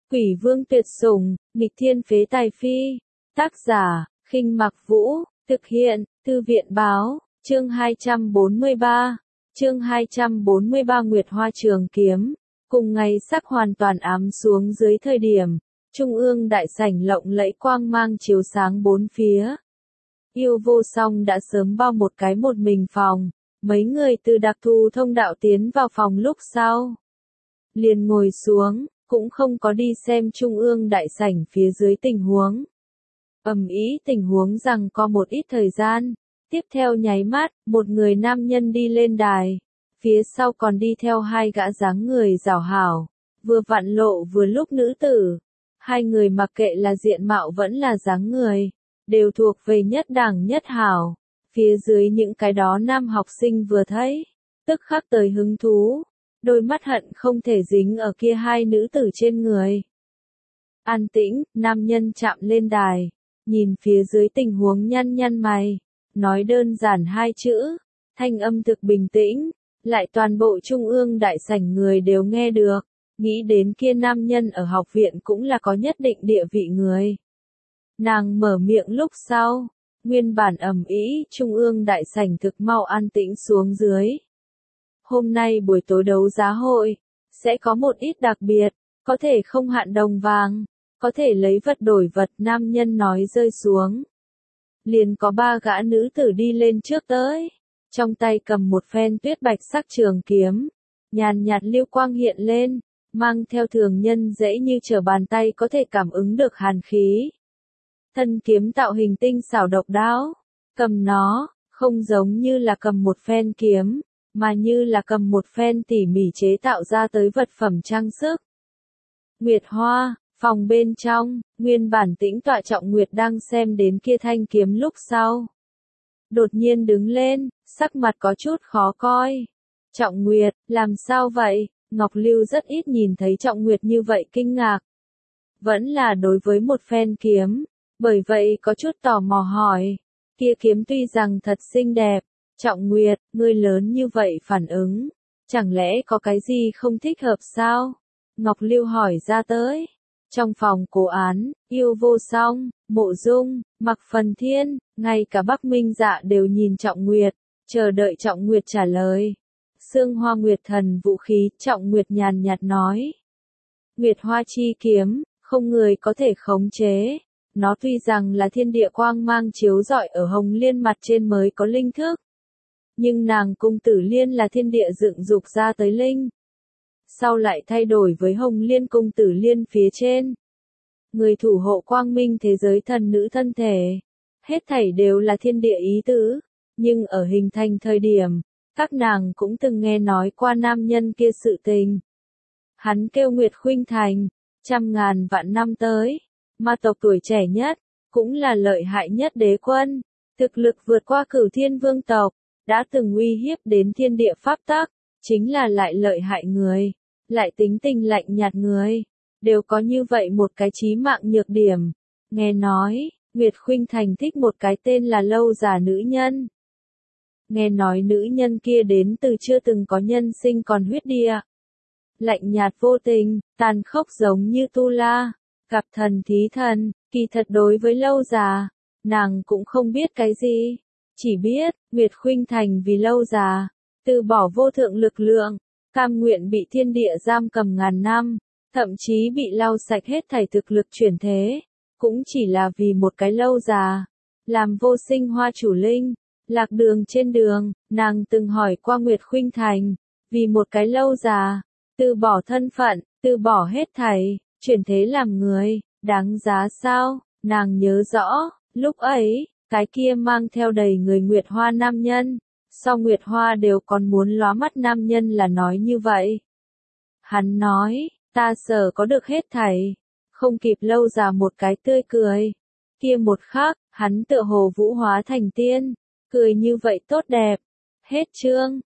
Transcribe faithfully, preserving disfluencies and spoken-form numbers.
Quỷ vương tuyệt sủng, nghịch thiên phế tài phi. Tác giả, Khinh Mặc Vũ, thực hiện, Thư viện báo, chương hai trăm bốn mươi ba. Chương hai trăm bốn mươi ba Nguyệt Hoa Trường Kiếm. Cùng ngày sắc hoàn toàn ám xuống dưới thời điểm, trung ương đại sảnh lộng lẫy quang mang chiếu sáng bốn phía. Yêu Vô Song đã sớm bao một cái một mình phòng, mấy người từ đặc thù thông đạo tiến vào phòng lúc sau. Liền ngồi xuống, cũng không có đi xem trung ương đại sảnh phía dưới tình huống. Ầm ĩ tình huống rằng có một ít thời gian, tiếp theo nháy mắt, một người nam nhân đi lên đài, phía sau còn đi theo hai gã dáng người rảo hảo, vừa vặn lộ vừa lúc nữ tử. Hai người mặc kệ là diện mạo vẫn là dáng người, đều thuộc về nhất đẳng nhất hảo. Phía dưới những cái đó nam học sinh vừa thấy, tức khắc tới hứng thú, đôi mắt hận không thể dính ở kia hai nữ tử trên người. An tĩnh, nam nhân chạm lên đài, nhìn phía dưới tình huống nhăn nhăn mày, nói đơn giản hai chữ, thanh âm thực bình tĩnh, lại toàn bộ trung ương đại sảnh người đều nghe được, nghĩ đến kia nam nhân ở học viện cũng là có nhất định địa vị người. Nàng mở miệng lúc sau, nguyên bản ầm ĩ trung ương đại sảnh thực mau an tĩnh xuống dưới. Hôm nay buổi tối đấu giá hội, sẽ có một ít đặc biệt, có thể không hạn đồng vàng, có thể lấy vật đổi vật, nam nhân nói rơi xuống. Liền có ba gã nữ tử đi lên trước tới, trong tay cầm một phen tuyết bạch sắc trường kiếm, nhàn nhạt lưu quang hiện lên, mang theo thường nhân dễ như trở bàn tay có thể cảm ứng được hàn khí. Thân kiếm tạo hình tinh xảo độc đáo, cầm nó, không giống như là cầm một phen kiếm, mà như là cầm một phen tỉ mỉ chế tạo ra tới vật phẩm trang sức. Nguyệt Hoa, phòng bên trong, nguyên bản tĩnh tọa Trọng Nguyệt đang xem đến kia thanh kiếm lúc sau. Đột nhiên đứng lên, sắc mặt có chút khó coi. Trọng Nguyệt, làm sao vậy? Ngọc Lưu rất ít nhìn thấy Trọng Nguyệt như vậy kinh ngạc. Vẫn là đối với một phen kiếm, bởi vậy có chút tò mò hỏi. Kia kiếm tuy rằng thật xinh đẹp, Trọng Nguyệt, ngươi lớn như vậy phản ứng, chẳng lẽ có cái gì không thích hợp sao? Ngọc Lưu hỏi ra tới. Trong phòng cố án, Yêu Vô Song, Mộ Dung, Mặc Phần Thiên, ngay cả Bắc Minh Dạ đều nhìn Trọng Nguyệt, chờ đợi Trọng Nguyệt trả lời. Sương Hoa Nguyệt Thần vũ khí, Trọng Nguyệt nhàn nhạt nói. Nguyệt Hoa chi kiếm, không người có thể khống chế. Nó tuy rằng là thiên địa quang mang chiếu rọi ở Hồng Liên mặt trên mới có linh thức. Nhưng nàng Cung Tử Liên là thiên địa dựng dục ra tới linh. Sau lại thay đổi với Hồng Liên Cung Tử Liên phía trên. Người thủ hộ quang minh thế giới thần nữ thân thể. Hết thảy đều là thiên địa ý tứ. Nhưng ở hình thành thời điểm, các nàng cũng từng nghe nói qua nam nhân kia sự tình. Hắn kêu Nguyệt Khuynh Thành, trăm ngàn vạn năm tới. Ma tộc tuổi trẻ nhất, cũng là lợi hại nhất đế quân. Thực lực vượt qua Cửu Thiên Vương tộc, đã từng uy hiếp đến thiên địa pháp tắc, chính là lại lợi hại người, lại tính tình lạnh nhạt người, đều có như vậy một cái chí mạng nhược điểm. Nghe nói, Nguyệt Khuynh Thành thích một cái tên là Lâu Già nữ nhân. Nghe nói nữ nhân kia đến từ chưa từng có nhân sinh còn huyết địa. Lạnh nhạt vô tình, tàn khốc giống như Tu La, gặp thần thí thần, kỳ thật đối với Lâu Già, nàng cũng không biết cái gì. Chỉ biết, Nguyệt Khuynh Thành vì Lâu Già, từ bỏ vô thượng lực lượng, cam nguyện bị thiên địa giam cầm ngàn năm, thậm chí bị lau sạch hết thảy thực lực chuyển thế, cũng chỉ là vì một cái Lâu Già, làm Vô Sinh Hoa chủ linh. Lạc đường trên đường, nàng từng hỏi qua Nguyệt Khuynh Thành, vì một cái Lâu Già, từ bỏ thân phận, từ bỏ hết thảy, chuyển thế làm người, đáng giá sao? Nàng nhớ rõ, lúc ấy, cái kia mang theo đầy người Nguyệt Hoa nam nhân, sau Nguyệt Hoa đều còn muốn lóa mắt nam nhân là nói như vậy. Hắn nói, ta sở có được hết thảy, không kịp Lâu Già một cái tươi cười. Kia một khắc, hắn tựa hồ vũ hóa thành tiên, cười như vậy tốt đẹp. Hết chương.